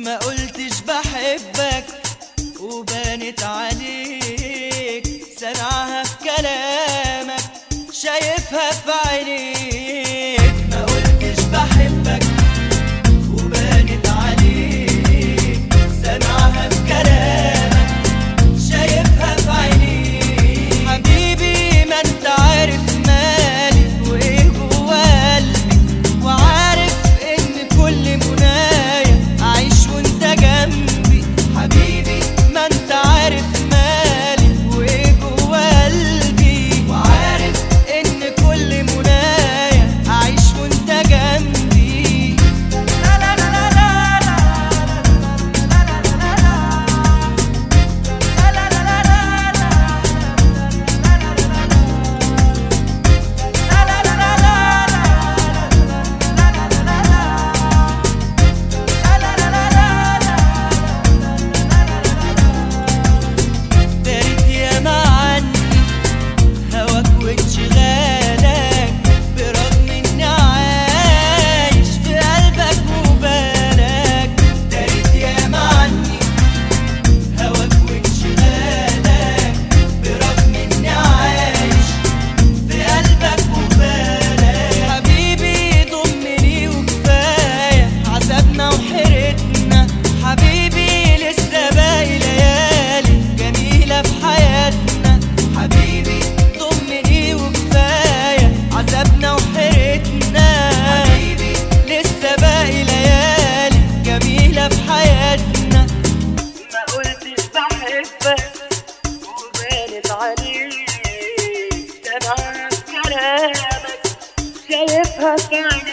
ما قلتش بحبك وبانت عليك، سامعها في كلامك شايفها في عينيك. ما قلتش بحبك وبانت عليك، سامعها في كلامك شايفها في عينيك. حبيبي ما انت عارف مالي وايه جوا قلبي، وعارف ان كل منايا اعيش وانت جنبي. حبيبي ما انت عارف مالي وايه جوا قلبي، وعارف ان كل منايا اعيش وانت جنبي. لا لا لا لا لا لا لا لا لا دارت ياما عني هواك وانشغالك، برغم اني عايش في قلبك وبالك. دارت ياما عني هواك وانشغالك، برغم اني عايش في قلبك وبالك. حبيبي ضمني وكفاية عذابنا وحيرتنا، حبيبي لسه باقي ليالي جميلة في حياتنا. حبيبي ضمني وكفاية عذابنا وحيرتنا، حبيبي لسه باقي ليالي جميلة في حياتنا. ما قلتش بحبك وبانت عليك، سامعها في كلامك شايفها في عينيك.